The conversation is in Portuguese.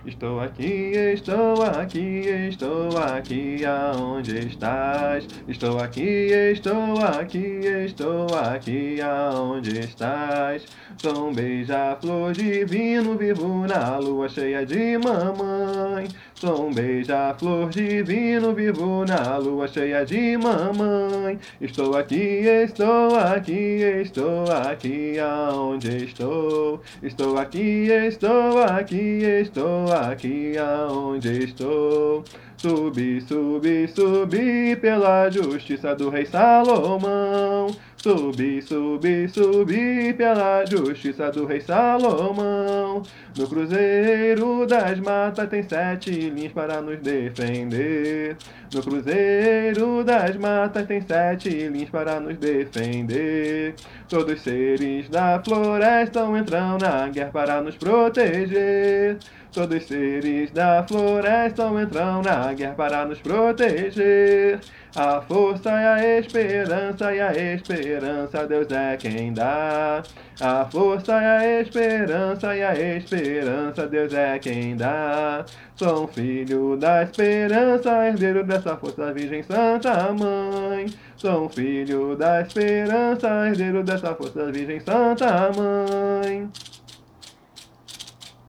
estou aqui aonde estás. Estou aqui aonde estás. Sou um beija-flor divino, vivo na lua cheia de mamãe. Sou um beija-flor divino, vivo na lua cheia de mamãe. Estou aqui aonde estou. Estou aqui aonde estou. Subi pela justiça do rei Salomão. Subi pela justiça do rei Salomão. No cruzeiro das matas tem 7 linhas para nos defender. No cruzeiro das matas tem 7 linhas para nos defender. Todos os seres da floresta entram na guerra para nos proteger. Todos os seres da floresta entram na guerra para nos proteger. A força e a esperança, Deus é quem dá. A força e a esperança, Deus é quem dá. Sou um filho da esperança, herdeiro dessa força, Virgem Santa Mãe. Sou um filho da esperança, herdeiro dessa força, Virgem Santa Mãe.